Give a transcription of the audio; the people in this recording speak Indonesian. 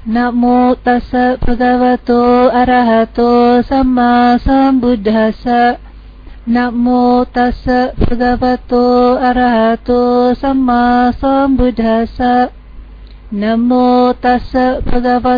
Namo tassa bhagavato arahato samma sambuddhassa. Namo tassa bhagavato arahato samma sambuddhassa. Namo tassa bhagavato